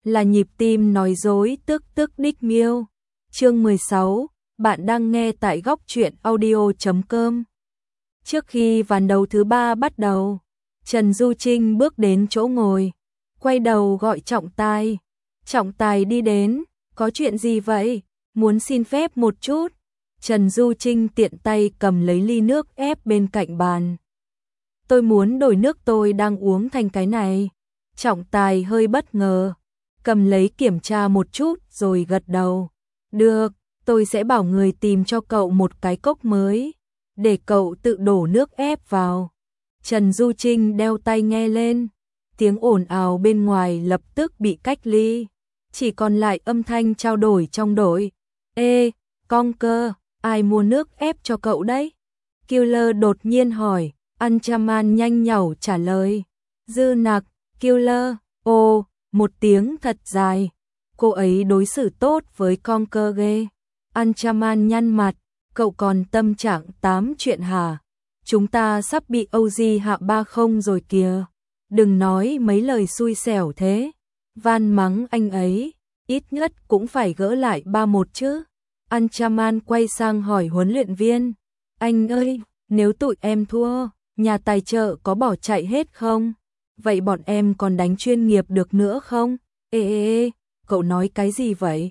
là nhịp tim nói dối tức tức đích miêu. Chương 16, bạn đang nghe tại góc truyện audio.com. Trước khi ván đấu thứ 3 bắt đầu, Trần Du Trinh bước đến chỗ ngồi, quay đầu gọi Trọng Tài. Trọng Tài đi đến, có chuyện gì vậy? Muốn xin phép một chút. Trần Du Trinh tiện tay cầm lấy ly nước ép bên cạnh bàn. Tôi muốn đổi nước tôi đang uống thành cái này. Trọng Tài hơi bất ngờ, cầm lấy kiểm tra một chút rồi gật đầu. Được, tôi sẽ bảo người tìm cho cậu một cái cốc mới, để cậu tự đổ nước ép vào. Trần Du Trinh đeo tai nghe lên, tiếng ồn ào bên ngoài lập tức bị cách ly, chỉ còn lại âm thanh trao đổi trong đội. Ê, Conker, ai mua nước ép cho cậu đấy? Killer đột nhiên hỏi. Anchaman nhanh nhảu trả lời. Dư Nặc. Killer. Ồ, một tiếng thật dài. Cô ấy đối xử tốt với Conker ghê. Anchaman nhăn mặt. Cậu còn tâm trạng tám chuyện hả? Chúng ta sắp bị OG hạ 3-0 rồi kìa. Đừng nói mấy lời xui xẻo thế. Van mắng anh ấy, ít nhất cũng phải gỡ lại 3-1 chứ. Anchaman quay sang hỏi huấn luyện viên. Anh ơi, nếu tụi em thua, nhà tài trợ có bỏ chạy hết không? Vậy bọn em còn đánh chuyên nghiệp được nữa không? Ê, cậu nói cái gì vậy?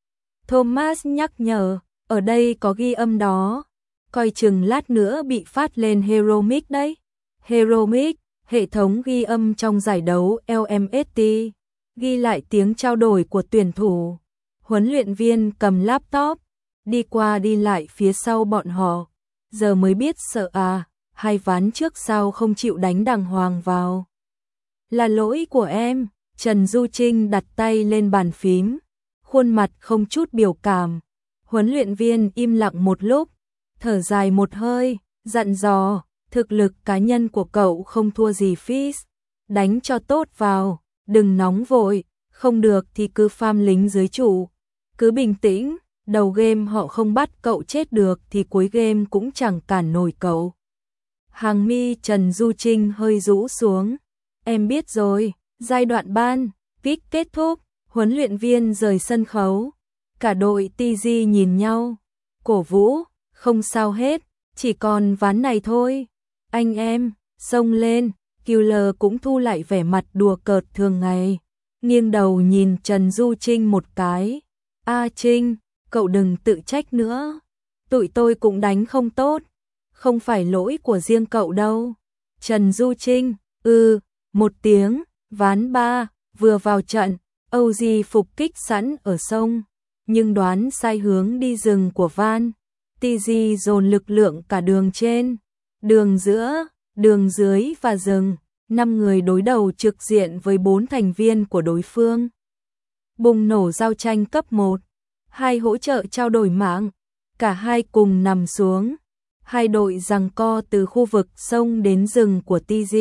Thomas nhắc nhở, ở đây có ghi âm đó. Coi chừng lát nữa bị phát lên Heromic đấy. Heromic, hệ thống ghi âm trong giải đấu LMST, ghi lại tiếng trao đổi của tuyển thủ. Huấn luyện viên cầm laptop, đi qua đi lại phía sau bọn họ. Giờ mới biết sợ à, hai ván trước sao không chịu đánh đàng hoàng vào. Là lỗi của em. Trần Du Trinh đặt tay lên bàn phím, khuôn mặt không chút biểu cảm. Huấn luyện viên im lặng một lúc, thở dài một hơi, dặn dò, thực lực cá nhân của cậu không thua gì Fizz, đánh cho tốt vào, đừng nóng vội, không được thì cứ farm lính dưới trụ, cứ bình tĩnh, đầu game họ không bắt cậu chết được thì cuối game cũng chẳng cản nổi cậu. Hàng mi Trần Du Trinh hơi rũ xuống. Em biết rồi. Giai đoạn ban pick kết thúc, huấn luyện viên rời sân khấu. Cả đội TG nhìn nhau, cổ vũ, không sao hết, chỉ còn ván này thôi. Anh em, xông lên. Killer cũng thu lại vẻ mặt đùa cợt thường ngày, nghiêng đầu nhìn Trần Du Trinh một cái. A Trinh, cậu đừng tự trách nữa. Tụi tôi cũng đánh không tốt, không phải lỗi của riêng cậu đâu. Trần Du Trinh, một tiếng. Ván 3, vừa vào trận, OG phục kích sẵn ở sông, nhưng đoán sai hướng đi rừng của Van. TG dồn lực lượng cả đường trên, đường giữa, đường dưới và rừng. 5 người đối đầu trực diện với 4 thành viên của đối phương. Bùng nổ giao tranh cấp 1, hai hỗ trợ trao đổi mạng, cả hai cùng nằm xuống. Hai đội giằng co từ khu vực sông đến rừng của TG.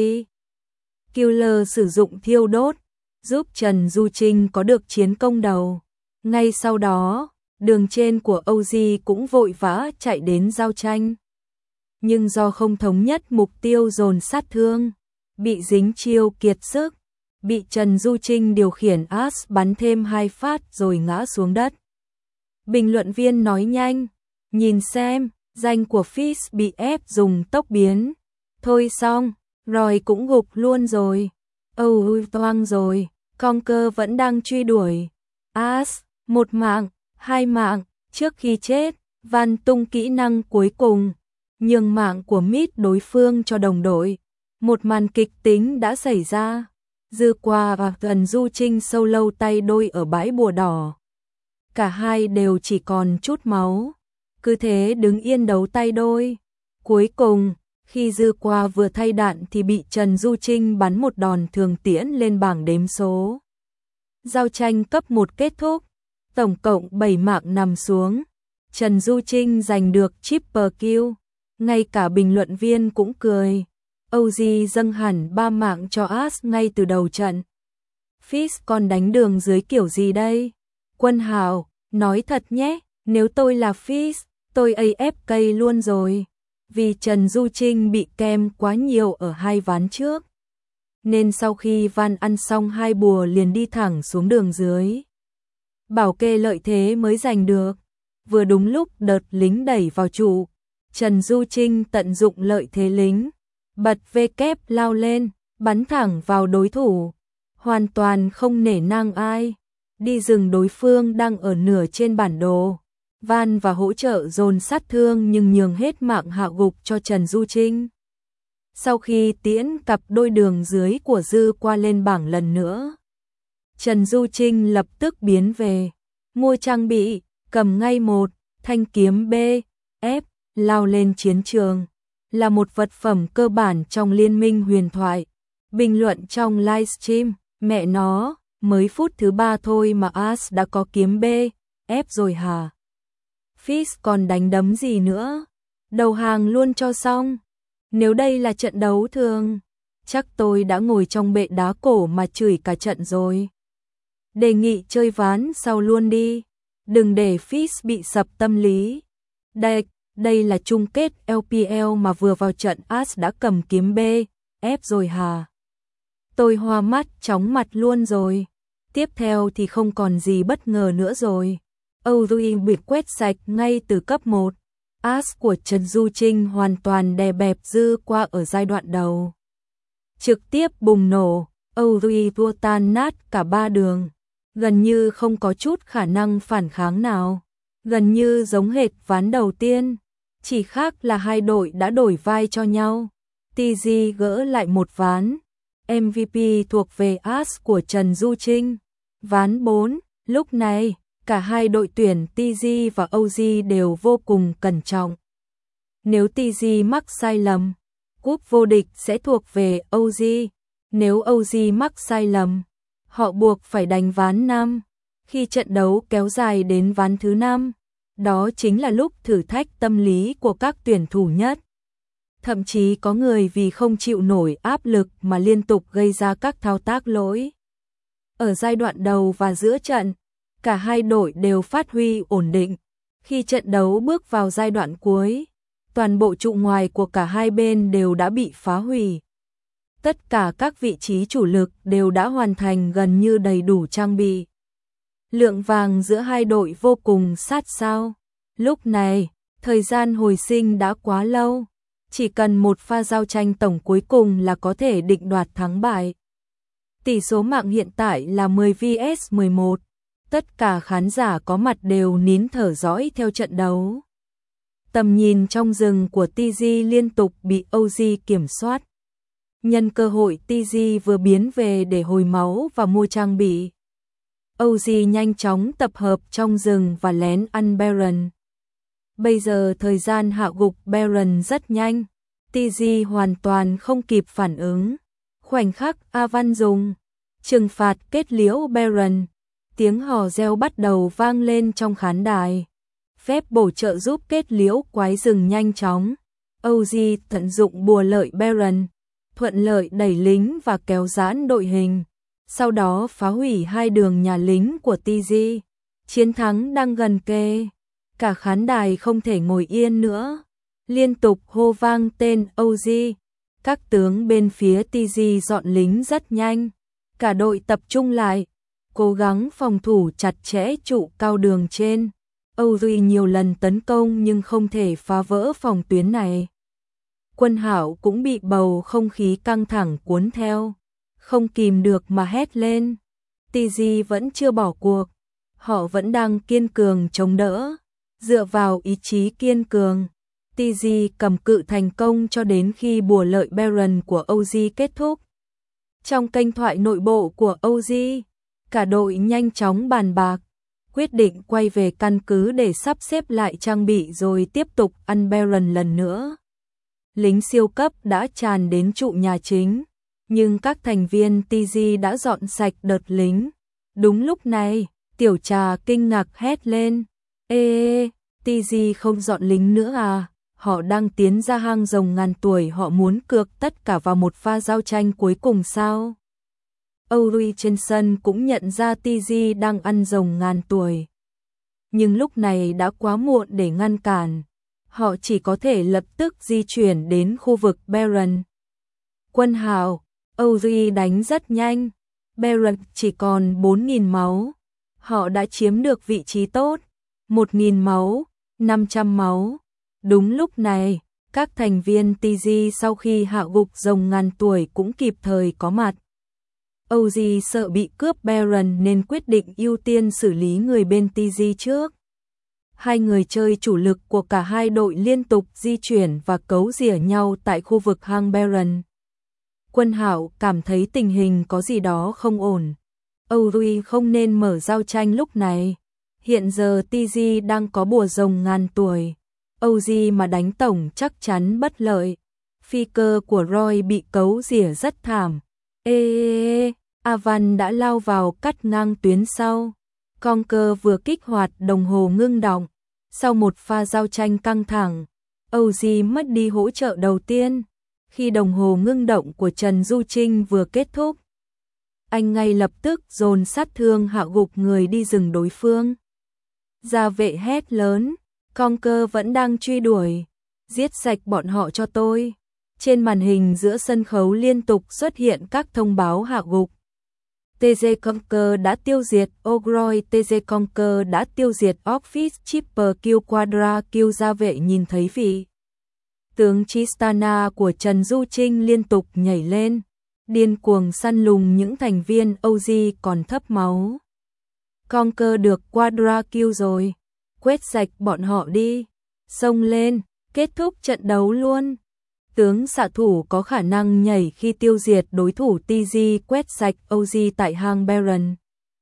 Killer sử dụng thiêu đốt, giúp Trần Du Trinh có được chiến công đầu. Ngay sau đó, đường trên của OG cũng vội vã chạy đến giao tranh. Nhưng do không thống nhất mục tiêu dồn sát thương, bị dính chiêu kiệt sức, bị Trần Du Trinh điều khiển As bắn thêm 2 phát rồi ngã xuống đất. Bình luận viên nói nhanh, nhìn xem, danh của Fizz bị ép dùng tốc biến. Thôi xong, rồi cũng gục luôn rồi. Toang rồi, Conker vẫn đang truy đuổi. As, 1 mạng, 2 mạng, trước khi chết, Van tung kỹ năng cuối cùng, nhường mạng của mid đối phương cho đồng đội. Một màn kịch tính đã xảy ra. Dư Qua và Trần Du Trinh solo tay đôi ở bãi bùa đỏ. Cả hai đều chỉ còn chút máu, cứ thế đứng yên đấu tay đôi. Cuối cùng, khi Dư Qua vừa thay đạn thì bị Trần Du Trinh bắn một đòn thường tiễn lên bảng đếm số. Giao tranh cấp 1 kết thúc, tổng cộng 7 mạng nằm xuống. Trần Du Trinh giành được triple kill, ngay cả bình luận viên cũng cười. OG dâng hẳn 3 mạng cho As ngay từ đầu trận. Fizz còn đánh đường dưới kiểu gì đây? Quân Hào, nói thật nhé, nếu tôi là Fizz, tôi AFK luôn rồi. Vì Trần Du Trinh bị kem quá nhiều ở 2 ván trước. nên sau khi Van ăn xong 2 bùa liền đi thẳng xuống đường dưới. Bảo kê lợi thế mới giành được. Vừa đúng lúc đợt lính đẩy vào trụ, Trần Du Trinh tận dụng lợi thế lính, bật vê kép lao lên, bắn thẳng vào đối thủ, hoàn toàn không nể nang ai, đi rừng đối phương đang ở nửa trên bản đồ. Van và hỗ trợ dồn sát thương nhưng nhường hết mạng hạ gục cho Trần Du Trinh. Sau khi tiễn cặp đôi đường dưới của Dư qua lên bảng lần nữa, Trần Du Trinh lập tức biến về, mua trang bị, cầm ngay một thanh kiếm B, F, lao lên chiến trường, là một vật phẩm cơ bản trong liên minh huyền thoại. Bình luận trong livestream, mẹ nó, mới phút thứ 3 thôi mà As đã có kiếm B, F rồi hả? Fizz còn đánh đấm gì nữa? Đầu hàng luôn cho xong. Nếu đây là trận đấu thường, chắc tôi đã ngồi trong bệ đá cổ mà chửi cả trận rồi. Đề nghị chơi ván sau luôn đi, đừng để Fizz bị sập tâm lý. Đây là chung kết LPL mà vừa vào trận As đã cầm kiếm B, F rồi hả? Tôi hoa mắt chóng mặt luôn rồi. Tiếp theo thì không còn gì bất ngờ nữa rồi. Audrey bị quét sạch ngay từ cấp 1. As của Trần Du Trinh hoàn toàn đè bẹp Dư qua ở giai đoạn đầu. Trực tiếp bùng nổ, Audrey vua tan nát cả 3 đường. Gần như không có chút khả năng phản kháng nào. Gần như giống hệt ván đầu tiên. Chỉ khác là hai đội đã đổi vai cho nhau. TG gỡ lại một ván. MVP thuộc về As của Trần Du Trinh. Ván 4, lúc này, cả hai đội tuyển TG và OG đều vô cùng cẩn trọng. Nếu TG mắc sai lầm, cúp vô địch sẽ thuộc về OG. Nếu OG mắc sai lầm, họ buộc phải đánh ván 5. Khi trận đấu kéo dài đến ván thứ 5, đó chính là lúc thử thách tâm lý của các tuyển thủ nhất. Thậm chí có người vì không chịu nổi áp lực mà liên tục gây ra các thao tác lỗi. Ở giai đoạn đầu và giữa trận, cả hai đội đều phát huy ổn định. Khi trận đấu bước vào giai đoạn cuối, toàn bộ trụ ngoài của cả hai bên đều đã bị phá hủy. Tất cả các vị trí chủ lực đều đã hoàn thành gần như đầy đủ trang bị. Lượng vàng giữa hai đội vô cùng sát sao. Lúc này, thời gian hồi sinh đã quá lâu. Chỉ cần một pha giao tranh tổng cuối cùng là có thể định đoạt thắng bại. Tỷ số mạng hiện tại là 10 vs 11. Tất cả khán giả có mặt đều nín thở dõi theo trận đấu. Tầm nhìn trong rừng của TG liên tục bị OG kiểm soát. Nhân cơ hội TG vừa biến về để hồi máu và mua trang bị. OG nhanh chóng tập hợp trong rừng và lén ăn Baron. Bây giờ thời gian hạ gục Baron rất nhanh. TG hoàn toàn không kịp phản ứng. Khoảnh khắc Avan dùng trừng phạt kết liễu Baron. Tiếng hò reo bắt đầu vang lên trong khán đài. Phép bổ trợ giúp kết liễu quái rừng nhanh chóng. OG tận dụng bùa lợi Baron, thuận lợi đẩy lính và kéo giãn đội hình. Sau đó phá hủy hai đường nhà lính của TG. Chiến thắng đang gần kề. Cả khán đài không thể ngồi yên nữa. Liên tục hô vang tên OG. Các tướng bên phía TG dọn lính rất nhanh. Cả đội tập trung lại, cố gắng phòng thủ chặt chẽ trụ cao đường trên. OG nhiều lần tấn công nhưng không thể phá vỡ phòng tuyến này. Quân Hảo cũng bị bầu không khí căng thẳng cuốn theo, không kìm được mà hét lên. TG vẫn chưa bỏ cuộc, họ vẫn đang kiên cường chống đỡ, dựa vào ý chí kiên cường. TG cầm cự thành công cho đến khi bùa lợi Baron của OG kết thúc. Trong kênh thoại nội bộ của OG, cả đội nhanh chóng bàn bạc, quyết định quay về căn cứ để sắp xếp lại trang bị rồi tiếp tục ăn Baron lần nữa. Lính siêu cấp đã tràn đến trụ nhà chính, nhưng các thành viên TG đã dọn sạch đợt lính. Đúng lúc này, Tiểu Trà kinh ngạc hét lên. Ê, TG không dọn lính nữa à? Họ đang tiến ra hang rồng ngàn tuổi, họ muốn cược tất cả vào một pha giao tranh cuối cùng sao? Ori trên sân cũng nhận ra TG đang ăn rồng ngàn tuổi. Nhưng lúc này đã quá muộn để ngăn cản. Họ chỉ có thể lập tức di chuyển đến khu vực Baron. Quân Hào, Audrey đánh rất nhanh, Baron chỉ còn 4.000 máu. Họ đã chiếm được vị trí tốt, 1.000 máu, 500 máu. Đúng lúc này, các thành viên TG sau khi hạ gục rồng ngàn tuổi cũng kịp thời có mặt. Audrey sợ bị cướp Baron nên quyết định ưu tiên xử lý người bên TG trước. Hai người chơi chủ lực của cả hai đội liên tục di chuyển và cấu rỉa nhau tại khu vực hang Baron. Quân Hạo cảm thấy tình hình có gì đó không ổn. Audrey không nên mở giao tranh lúc này. Hiện giờ TG đang có bùa rồng ngàn tuổi. Audrey mà đánh tổng chắc chắn bất lợi. Phi cơ của Roy bị cấu rỉa rất thảm. Avan đã lao vào cắt ngang tuyến sau. Conker vừa kích hoạt đồng hồ ngưng động. Sau một pha giao tranh căng thẳng, Audrey mất đi hỗ trợ đầu tiên. Khi đồng hồ ngưng động của Trần Du Trinh vừa kết thúc, anh ngay lập tức dồn sát thương hạ gục người đi rừng đối phương. Gia vệ hét lớn, Conker vẫn đang truy đuổi, giết sạch bọn họ cho tôi. Trên màn hình giữa sân khấu liên tục xuất hiện các thông báo hạ gục. TG Conker đã tiêu diệt Ogroy, TG Conker đã tiêu diệt Office Chipper Kill Quadra Kill. Gia vệ nhìn thấy vị tướng Tristana của Trần Du Trinh liên tục nhảy lên, điên cuồng săn lùng những thành viên OG còn thấp máu. Conker được Quadra Kill rồi, quét sạch bọn họ đi, xông lên, kết thúc trận đấu luôn. Tướng xạ thủ có khả năng nhảy khi tiêu diệt đối thủ TG quét sạch OG tại hang Baron.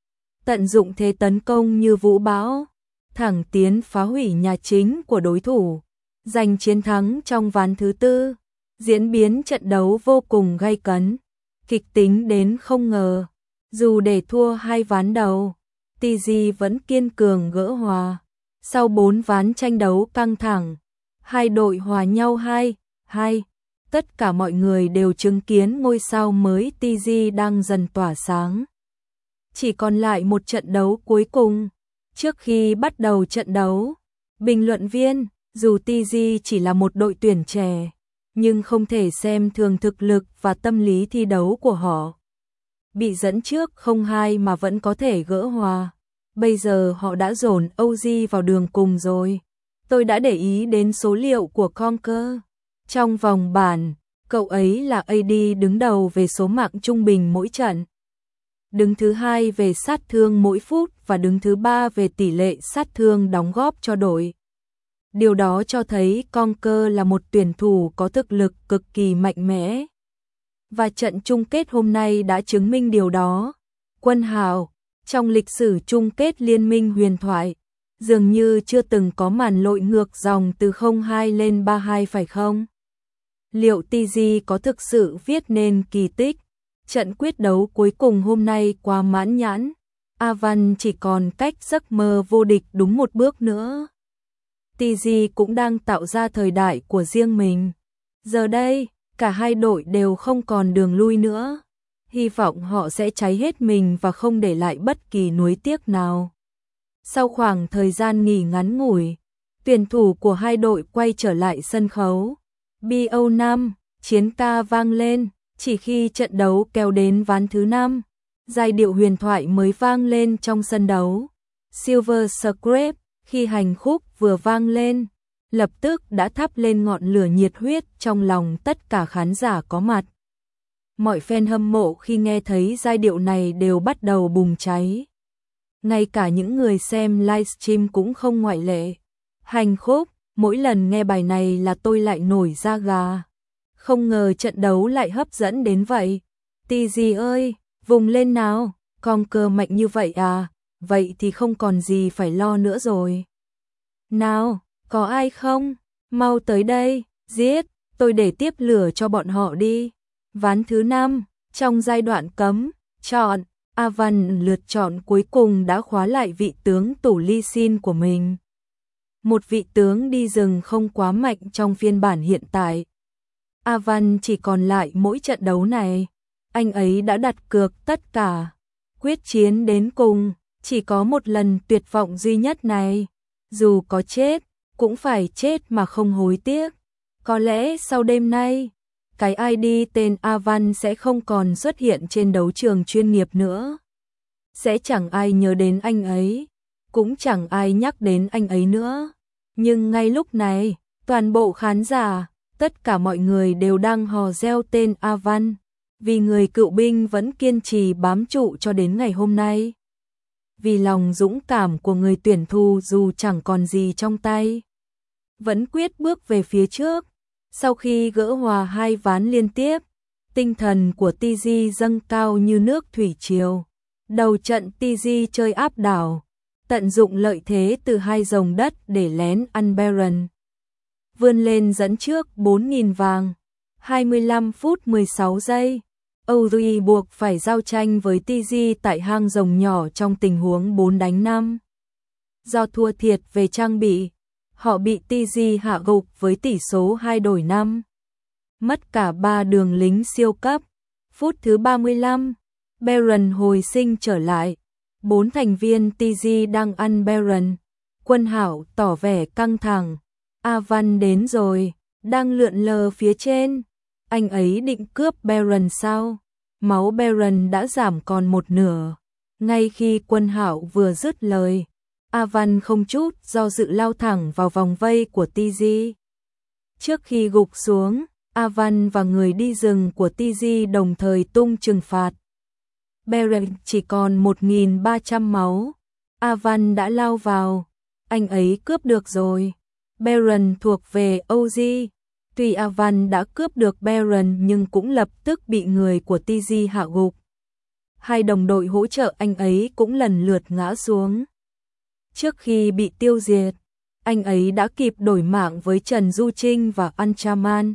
Tận dụng thế tấn công như vũ bão, thẳng tiến phá hủy nhà chính của đối thủ, giành chiến thắng trong ván thứ tư. Diễn biến trận đấu vô cùng gay cấn, kịch tính đến không ngờ. Dù để thua hai ván đầu, TG vẫn kiên cường gỡ hòa. Sau 4 ván tranh đấu căng thẳng, hai đội hòa nhau 2-2. Tất cả mọi người đều chứng kiến ngôi sao mới TG đang dần tỏa sáng. Chỉ còn lại một trận đấu cuối cùng. Trước khi bắt đầu trận đấu, bình luận viên, dù TG chỉ là một đội tuyển trẻ, nhưng không thể xem thường thực lực và tâm lý thi đấu của họ. Bị dẫn trước 0-2 mà vẫn có thể gỡ hòa. Bây giờ họ đã dồn OG vào đường cùng rồi. Tôi đã để ý đến số liệu của Conker. Trong vòng bảng, cậu ấy là AD đứng đầu về số mạng trung bình mỗi trận, đứng thứ hai về sát thương mỗi phút và đứng thứ ba về tỷ lệ sát thương đóng góp cho đội. Điều đó cho thấy Conker là một tuyển thủ có thực lực cực kỳ mạnh mẽ. Và trận chung kết hôm nay đã chứng minh điều đó. Quân Hạo, trong lịch sử chung kết Liên minh huyền thoại, dường như chưa từng có màn lội ngược dòng từ 0-2 lên 3-2 phải không? Liệu TG có thực sự viết nên kỳ tích? Trận quyết đấu cuối cùng hôm nay quá mãn nhãn. Avan chỉ còn cách giấc mơ vô địch đúng một bước nữa. TG cũng đang tạo ra thời đại của riêng mình. Giờ đây, cả hai đội đều không còn đường lui nữa. Hy vọng họ sẽ cháy hết mình và không để lại bất kỳ nuối tiếc nào. Sau khoảng thời gian nghỉ ngắn ngủi, tuyển thủ của hai đội quay trở lại sân khấu. BO5, chiến ca vang lên, chỉ khi trận đấu kéo đến ván thứ 5, giai điệu huyền thoại mới vang lên trong sân đấu. Silver Scrape, khi hành khúc vừa vang lên, lập tức đã thắp lên ngọn lửa nhiệt huyết trong lòng tất cả khán giả có mặt. Mọi fan hâm mộ khi nghe thấy giai điệu này đều bắt đầu bùng cháy. Ngay cả những người xem livestream cũng không ngoại lệ. Hành khúc, mỗi lần nghe bài này là tôi lại nổi da gà. Không ngờ trận đấu lại hấp dẫn đến vậy. TG ơi, vùng lên nào, Conker mạnh như vậy à, vậy thì không còn gì phải lo nữa rồi. Nào, có ai không? Mau tới đây, giết, tôi để tiếp lửa cho bọn họ đi. Ván thứ 5, trong giai đoạn cấm, chọn, Avan lượt chọn cuối cùng đã khóa lại vị tướng tủ Ly Sin của mình. Một vị tướng đi rừng không quá mạnh trong phiên bản hiện tại. Avan chỉ còn lại mỗi trận đấu này. Anh ấy đã đặt cược tất cả. Quyết chiến đến cùng, chỉ có một lần tuyệt vọng duy nhất này. Dù có chết, cũng phải chết mà không hối tiếc. Có lẽ sau đêm nay, cái ID tên Avan sẽ không còn xuất hiện trên đấu trường chuyên nghiệp nữa. Sẽ chẳng ai nhớ đến anh ấy, cũng chẳng ai nhắc đến anh ấy nữa. Nhưng ngay lúc này, toàn bộ khán giả, tất cả mọi người đều đang hò reo tên Avan, vì người cựu binh vẫn kiên trì bám trụ cho đến ngày hôm nay. Vì lòng dũng cảm của người tuyển thủ dù chẳng còn gì trong tay, vẫn quyết bước về phía trước. Sau khi gỡ hòa 2 ván liên tiếp, tinh thần của TG dâng cao như nước thủy triều. Đầu trận TG chơi áp đảo, tận dụng lợi thế từ 2 rồng đất để lén ăn Baron. Vươn lên dẫn trước 4.000 vàng, 25 phút 16 giây. Audrey buộc phải giao tranh với TG tại hang rồng nhỏ trong tình huống 4 đánh 5. Do thua thiệt về trang bị, họ bị TG hạ gục với tỷ số 2-5. Mất cả 3 đường lính siêu cấp. Phút thứ 35, Baron hồi sinh trở lại. 4 thành viên TG đang ăn Baron. Quân Hảo tỏ vẻ căng thẳng. Avan đến rồi, đang lượn lờ phía trên. Anh ấy định cướp Baron sao? Máu Baron đã giảm còn 1/2. Ngay khi Quân Hảo vừa dứt lời, Avan không chút do dự lao thẳng vào vòng vây của TG. Trước khi gục xuống, Avan và người đi rừng của TG đồng thời tung trừng phạt. Baron chỉ còn 1.300 máu. Avan đã lao vào. Anh ấy cướp được rồi. Baron thuộc về OG. Tuy Avan đã cướp được Baron nhưng cũng lập tức bị người của TG hạ gục. 2 đồng đội hỗ trợ anh ấy cũng lần lượt ngã xuống. Trước khi bị tiêu diệt, anh ấy đã kịp đổi mạng với Trần Du Trinh và Anchaman.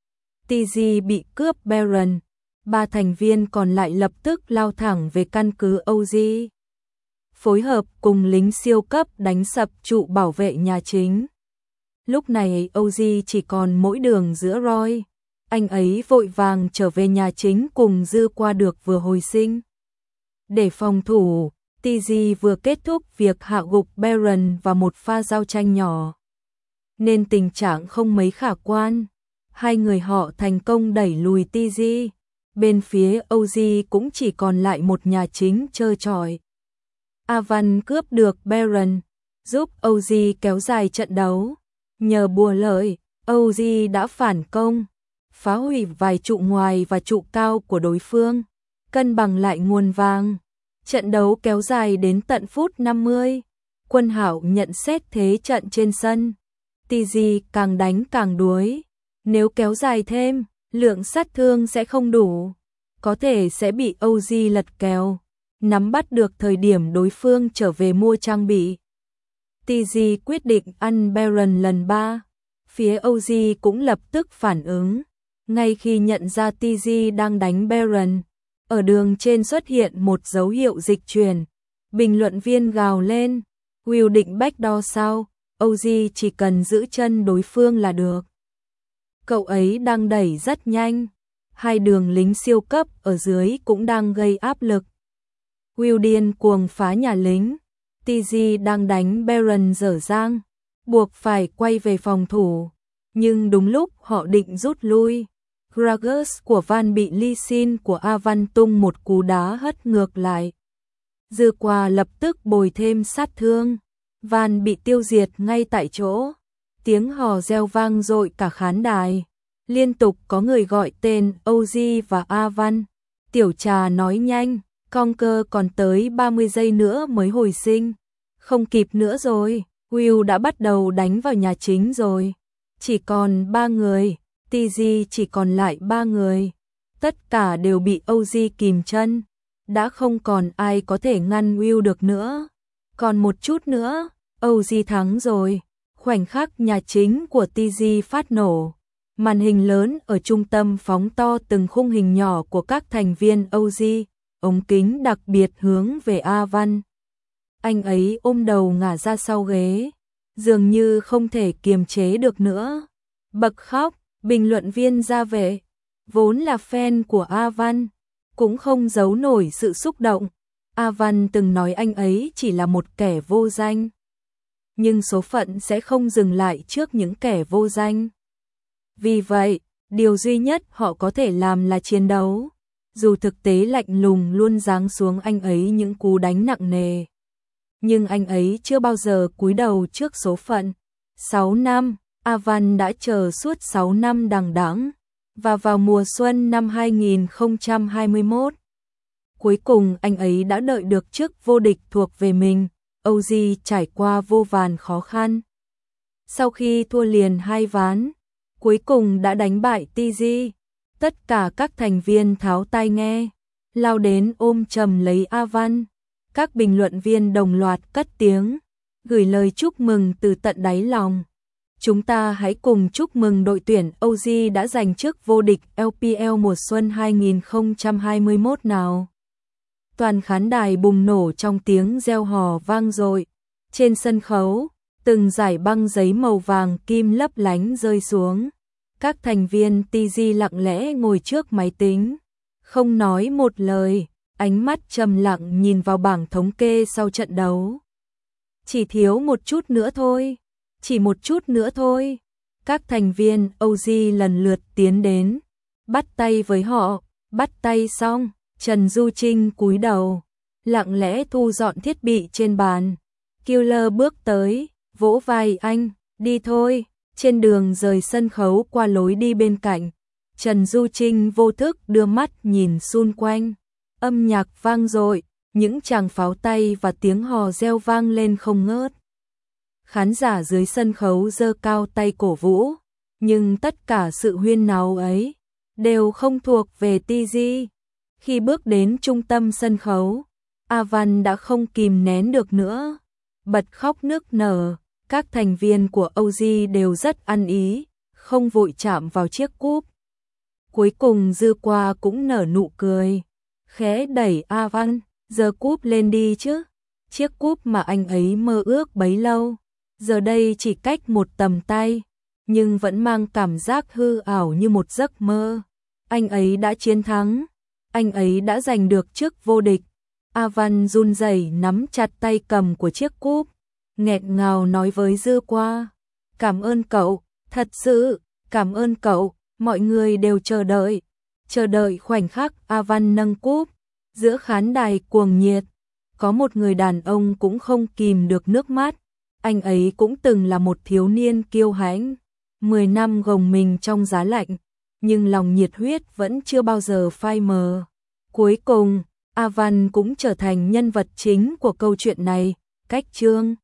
TG bị cướp Baron, 3 thành viên còn lại lập tức lao thẳng về căn cứ OG. Phối hợp cùng lính siêu cấp đánh sập trụ bảo vệ nhà chính. Lúc này OG chỉ còn mỗi đường giữa Roy. Anh ấy vội vàng trở về nhà chính cùng Dư qua được vừa hồi sinh. Để phòng thủ, TG vừa kết thúc việc hạ gục Baron và một pha giao tranh nhỏ, nên tình trạng không mấy khả quan. 2 người họ thành công đẩy lùi TG. Bên phía OG cũng chỉ còn lại một nhà chính trơ trọi. Avan cướp được Baron, giúp OG kéo dài trận đấu. Nhờ bùa lợi, OG đã phản công, phá hủy vài trụ ngoài và trụ cao của đối phương, cân bằng lại nguồn vàng. Trận đấu kéo dài đến tận phút 50. Quân Hảo nhận xét thế trận trên sân. TG càng đánh càng đuối. Nếu kéo dài thêm, lượng sát thương sẽ không đủ. Có thể sẽ bị OG lật kèo. Nắm bắt được thời điểm đối phương trở về mua trang bị, TG quyết định ăn Baron lần 3. Phía OG cũng lập tức phản ứng. Ngay khi nhận ra TG đang đánh Baron, ở đường trên xuất hiện một dấu hiệu dịch chuyển. Bình luận viên gào lên, Will định backdoor sao? OG chỉ cần giữ chân đối phương là được. Cậu ấy đang đẩy rất nhanh. 2 đường lính siêu cấp ở dưới cũng đang gây áp lực. Will điên cuồng phá nhà lính. TG đang đánh Baron dở dang, buộc phải quay về phòng thủ. Nhưng đúng lúc họ định rút lui, Gragas của Van bị Lee Sin của Avan tung một cú đá hất ngược lại. Dư qua lập tức bồi thêm sát thương. Van bị tiêu diệt ngay tại chỗ. Tiếng hò reo vang dội cả khán đài. Liên tục có người gọi tên OG và Avan. Tiểu Trà nói nhanh, Conker còn tới 30 giây nữa mới hồi sinh. Không kịp nữa rồi, Will đã bắt đầu đánh vào nhà chính rồi. Chỉ còn 3 người, TG chỉ còn lại 3 người. Tất cả đều bị OG kìm chân. Đã không còn ai có thể ngăn Will được nữa. Còn một chút nữa, OG thắng rồi. Khoảnh khắc nhà chính của TG phát nổ. Màn hình lớn ở trung tâm phóng to từng khung hình nhỏ của các thành viên OG. Ống kính đặc biệt hướng về Avan. Anh ấy ôm đầu ngả ra sau ghế, dường như không thể kiềm chế được nữa. Bật khóc, bình luận viên ra vẻ, vốn là fan của Avan, cũng không giấu nổi sự xúc động. Avan từng nói anh ấy chỉ là một kẻ vô danh. Nhưng số phận sẽ không dừng lại trước những kẻ vô danh. Vì vậy, Điều duy nhất họ có thể làm là chiến đấu. Dù thực tế lạnh lùng luôn giáng xuống anh ấy những cú đánh nặng nề, nhưng anh ấy chưa bao giờ cúi đầu trước số phận. 6 năm, Avan đã chờ suốt 6 năm đằng đẵng, và vào mùa xuân năm 2021, cuối cùng anh ấy đã đợi được chức vô địch thuộc về mình. OG trải qua vô vàn khó khăn. Sau khi thua liền 2 ván, cuối cùng đã đánh bại TG. Tất cả các thành viên tháo tai nghe, lao đến ôm chầm lấy Avan. Các bình luận viên đồng loạt cất tiếng, gửi lời chúc mừng từ tận đáy lòng. Chúng ta hãy cùng chúc mừng đội tuyển OG đã giành chức vô địch LPL mùa xuân 2021 nào. Toàn khán đài bùng nổ trong tiếng reo hò vang dội. Trên sân khấu, từng dải băng giấy màu vàng kim lấp lánh rơi xuống. Các thành viên TG lặng lẽ ngồi trước máy tính, không nói một lời, ánh mắt trầm lặng nhìn vào bảng thống kê sau trận đấu. Chỉ thiếu một chút nữa thôi, chỉ một chút nữa thôi. Các thành viên OG lần lượt tiến đến, bắt tay với họ, bắt tay xong, Trần Du Trinh cúi đầu, lặng lẽ thu dọn thiết bị trên bàn. Killer bước tới, vỗ vai anh, đi thôi. Trên đường rời sân khấu qua lối đi bên cạnh, Trần Du Trinh vô thức đưa mắt nhìn xung quanh. Âm nhạc vang dội, những tràng pháo tay và tiếng hò reo vang lên không ngớt. Khán giả dưới sân khấu giơ cao tay cổ vũ, nhưng tất cả sự huyên náo ấy đều không thuộc về TG. Khi bước đến trung tâm sân khấu, Avan đã không kìm nén được nữa, bật khóc nức nở. Các thành viên của OG đều rất ăn ý, không vội chạm vào chiếc cúp. Cuối cùng Dư Qua cũng nở nụ cười, khẽ đẩy Avan, giơ cúp lên đi chứ. Chiếc cúp mà anh ấy mơ ước bấy lâu, giờ đây chỉ cách một tầm tay, nhưng vẫn mang cảm giác hư ảo như một giấc mơ. Anh ấy đã chiến thắng, anh ấy đã giành được chức vô địch. Avan run rẩy nắm chặt tay cầm của chiếc cúp, nghẹn ngào nói với Dư Qua, cảm ơn cậu, thật sự, cảm ơn cậu. Mọi người đều chờ đợi khoảnh khắc Avan nâng cúp. Giữa khán đài cuồng nhiệt, có một người đàn ông cũng không kìm được nước mắt. Anh ấy cũng từng là một thiếu niên kiêu hãnh, 10 năm gồng mình trong giá lạnh, nhưng lòng nhiệt huyết vẫn chưa bao giờ phai mờ. Cuối cùng, Avan cũng trở thành nhân vật chính của câu chuyện này. Cách chương